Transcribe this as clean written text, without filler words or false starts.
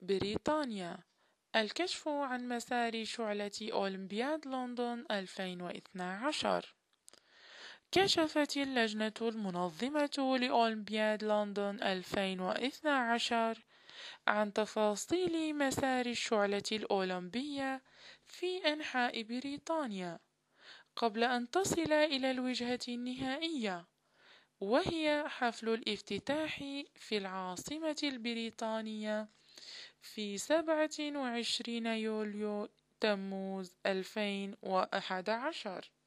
بريطانيا. الكشف عن مسار شعلة أولمبياد لندن 2012. كشفت اللجنة المنظمة لأولمبياد لندن 2012 عن تفاصيل مسار الشعلة الأولمبية في أنحاء بريطانيا قبل أن تصل إلى الوجهة النهائية، وهي حفل الافتتاح في العاصمة البريطانية في 27 يوليو تموز 2011.